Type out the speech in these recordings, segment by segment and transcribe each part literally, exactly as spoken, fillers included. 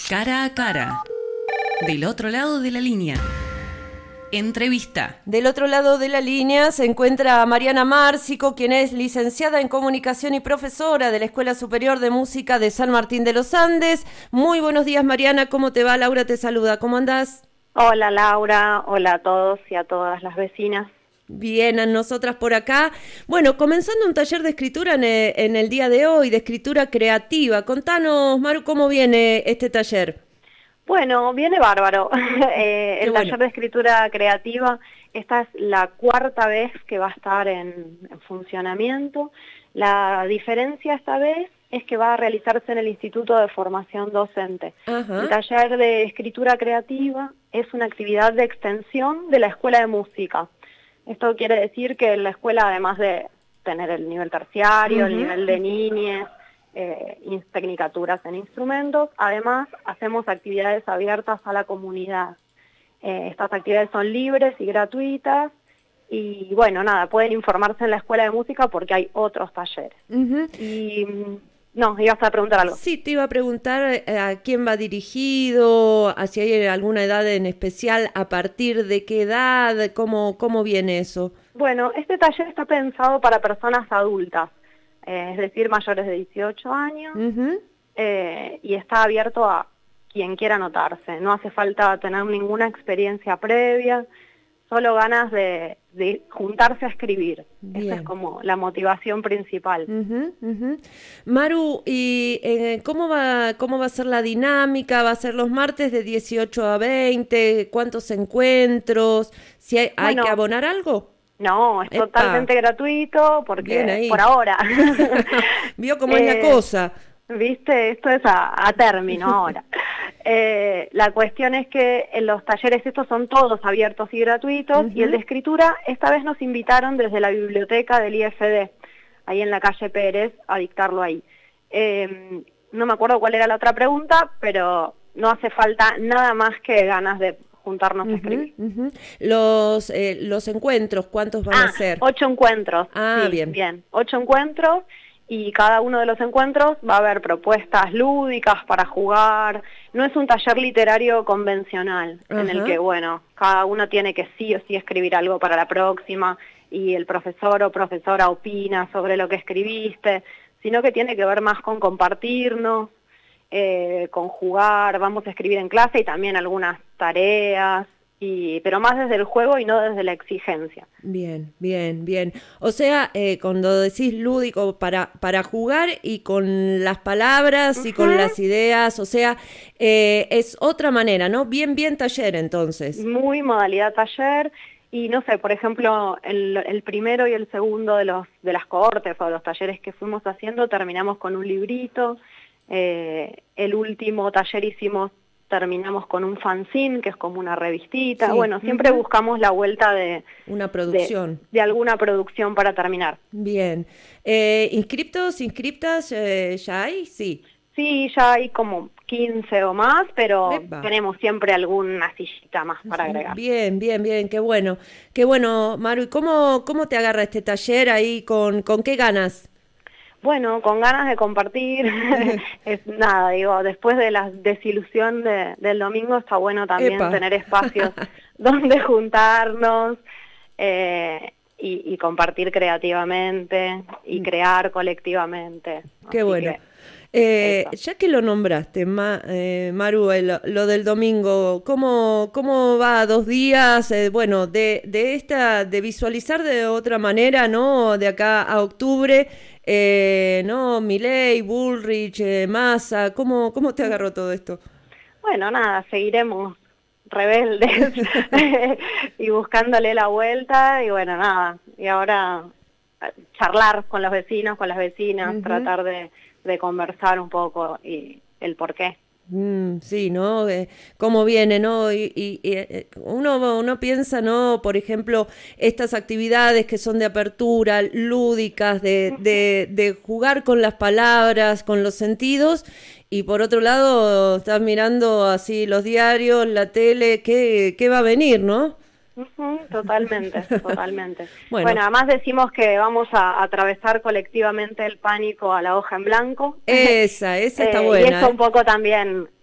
Cara a cara. Del otro lado de la línea. Entrevista. Del otro lado de la línea se encuentra Mariana Márcico, quien es licenciada en Comunicación y profesora de la Escuela Superior de Música de San Martín de los Andes. Muy buenos días, Mariana. ¿Cómo te va? Laura te saluda. ¿Cómo andás? Hola, Laura. Hola a todos y a todas las vecinas. Bien, a nosotras por acá. Bueno, comenzando un taller de escritura en el, en el día de hoy, de escritura creativa. Contanos, Maru, ¿cómo viene este taller? Bueno, viene bárbaro. eh, el bueno. taller de escritura creativa, esta es la cuarta vez que va a estar en, en funcionamiento. La diferencia esta vez es que va a realizarse en el Instituto de Formación Docente. Ajá. El taller de escritura creativa es una actividad de extensión de la Escuela de Música. Esto quiere decir que en la escuela, además de tener el nivel terciario, uh-huh. el nivel de niñez, eh, tecnicaturas en instrumentos, además hacemos actividades abiertas a la comunidad. Eh, estas actividades son libres y gratuitas y bueno, nada, pueden informarse en la Escuela de Música porque hay otros talleres. Uh-huh. Y no, ibas a preguntar algo. Sí, te iba a preguntar a quién va dirigido, a si hay alguna edad en especial, a partir de qué edad, cómo, cómo viene eso. Bueno, este taller está pensado para personas adultas, eh, es decir, mayores de dieciocho años, uh-huh. eh, y está abierto a quien quiera anotarse. No hace falta tener ninguna experiencia previa, solo ganas de, de juntarse a escribir. Bien. Esa es como la motivación principal. Uh-huh, uh-huh. Maru, ¿y eh, cómo va cómo va a ser la dinámica? ¿Va a ser los martes de dieciocho a veinte? ¿Cuántos encuentros? ¿Si hay, bueno, hay que abonar algo? No, es Epa. totalmente gratuito porque por ahora. ¿Vio cómo eh, es la cosa? Viste, esto es a, a término ahora. Eh, la cuestión es que en los talleres estos son todos abiertos y gratuitos, uh-huh. y el de escritura, esta vez nos invitaron desde la biblioteca del I F D, ahí en la calle Pérez, a dictarlo ahí. Eh, no me acuerdo cuál era la otra pregunta, pero no hace falta nada más que ganas de juntarnos uh-huh, a escribir. Uh-huh. Los, eh, los encuentros, ¿cuántos van ah, a ser? Ocho encuentros. Ah, sí, bien. Bien, ocho encuentros. Y cada uno de los encuentros va a haber propuestas lúdicas para jugar. No es un taller literario convencional, uh-huh. en el que, bueno, cada uno tiene que sí o sí escribir algo para la próxima y el profesor o profesora opina sobre lo que escribiste, sino que tiene que ver más con compartirnos, eh, con jugar, vamos a escribir en clase y también algunas tareas. Y, pero más desde el juego y no desde la exigencia. Bien, bien, bien. O sea, eh, cuando decís lúdico, para, para jugar y con las palabras uh-huh. y con las ideas, o sea, eh, es otra manera, ¿no? Bien, bien taller, entonces. Muy modalidad taller. Y no sé, por ejemplo, el, el primero y el segundo de los de las cohortes o de los talleres que fuimos haciendo, terminamos con un librito. Eh, el último taller hicimos terminamos con un fanzine, que es como una revistita. Sí. Bueno, siempre uh-huh. buscamos la vuelta de... Una producción. De, de alguna producción para terminar. Bien. Eh, ¿Inscriptos, inscriptas eh, ya hay? Sí. Sí, ya hay como quince o más, pero Epa. tenemos siempre alguna sillita más para agregar. Bien, bien, bien, qué bueno. Qué bueno, Maru. ¿Y cómo, cómo te agarra este taller ahí? ¿Con, con qué ganas? Bueno, con ganas de compartir, es nada, digo, después de la desilusión de, del domingo está bueno también Epa. tener espacios donde juntarnos eh, y, y compartir creativamente y crear colectivamente. Qué Así bueno. Que, eh, ya que lo nombraste, Ma, eh, Maru, el, lo del domingo, ¿cómo, cómo va dos días? Eh, bueno, de, de esta, de visualizar de otra manera, ¿no? De acá a octubre. Eh, no, Milei, Bullrich, eh, Massa, ¿cómo, ¿cómo te agarró todo esto? Bueno, nada, seguiremos rebeldes y buscándole la vuelta y bueno, nada, y ahora charlar con los vecinos, con las vecinas, uh-huh. tratar de, de conversar un poco y el por qué. Mm, sí, ¿no? Eh, cómo viene, ¿no? Y, y, y uno, uno piensa, ¿no? Por ejemplo, estas actividades que son de apertura, lúdicas, de, de, de jugar con las palabras, con los sentidos, y por otro lado estás mirando así los diarios, la tele, ¿qué, qué va a venir, no? Uh-huh, totalmente, totalmente. Bueno. bueno, además decimos que vamos a atravesar colectivamente el pánico a la hoja en blanco. Esa, esa está eh, buena. Y eso un poco también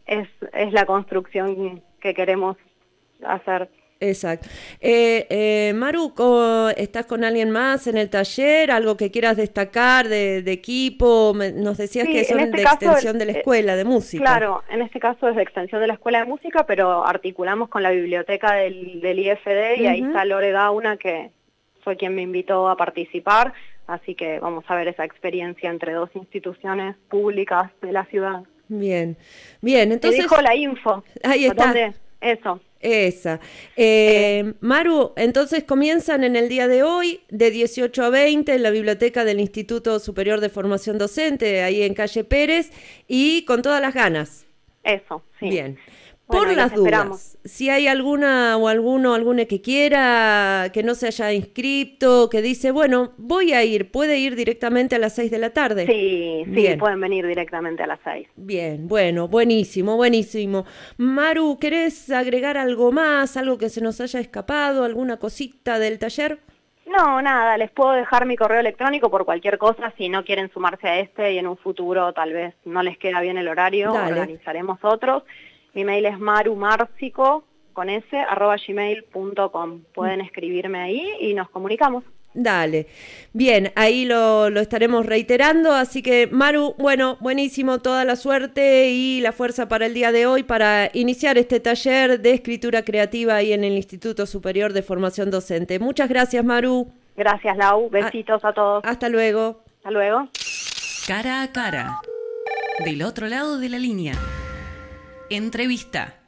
es, es la construcción que queremos hacer. Exacto. Eh, eh, Maru, co- ¿estás con alguien más en el taller? ¿Algo que quieras destacar de, de equipo? Me- nos decías Sí, que en son este de caso, extensión de la eh, escuela de música. Claro, en este caso es de extensión de la Escuela de Música, pero articulamos con la biblioteca del, del I F D y ahí Ujú. está Lore Gauna, que fue quien me invitó a participar, así que vamos a ver esa experiencia entre dos instituciones públicas de la ciudad. Bien, bien, Te entonces... dijo la info. Ahí está. ¿Dónde? Eso. Esa. Eh, Maru, entonces comienzan en el día de hoy, de dieciocho a veinte, en la biblioteca del Instituto Superior de Formación Docente, ahí en calle Pérez, y con todas las ganas. Eso, sí. Bien. Bueno, Por ahí las los esperamos. dudas, si hay alguna o alguno, alguna que quiera, que no se haya inscrito, que dice, bueno, voy a ir, puede ir directamente a las seis de la tarde. Sí, sí, Bien. pueden venir directamente a las seis. Bien, bueno, buenísimo, buenísimo. Maru, ¿querés agregar algo más, algo que se nos haya escapado, alguna cosita del taller? No, nada, les puedo dejar mi correo electrónico por cualquier cosa, si no quieren sumarse a este y en un futuro tal vez no les queda bien el horario, Dale. organizaremos otros. Mi mail es marumarcico, con s, arroba gmail punto com. Pueden escribirme ahí y nos comunicamos. Dale. Bien, ahí lo, lo estaremos reiterando, así que Maru, bueno, buenísimo, toda la suerte y la fuerza para el día de hoy para iniciar este taller de escritura creativa ahí en el Instituto Superior de Formación Docente. Muchas gracias, Maru. Gracias, Lau. Besitos a todos. Hasta luego. Hasta luego. Cara a cara. Del otro lado de la línea. Entrevista.